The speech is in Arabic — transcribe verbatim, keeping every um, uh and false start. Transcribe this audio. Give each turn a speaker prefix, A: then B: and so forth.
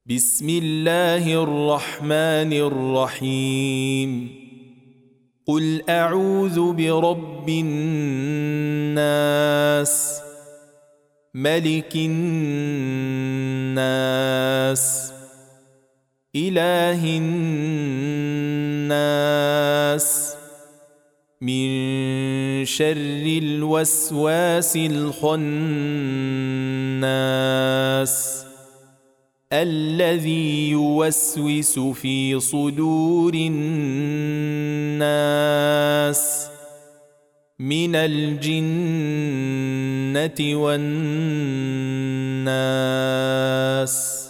A: بسم الله الرحمن الرحيم قل أعوذ برب الناس ملك الناس إله الناس من شر الوسواس الخناس الذي يوسوس في صدور الناس من الجنة والناس.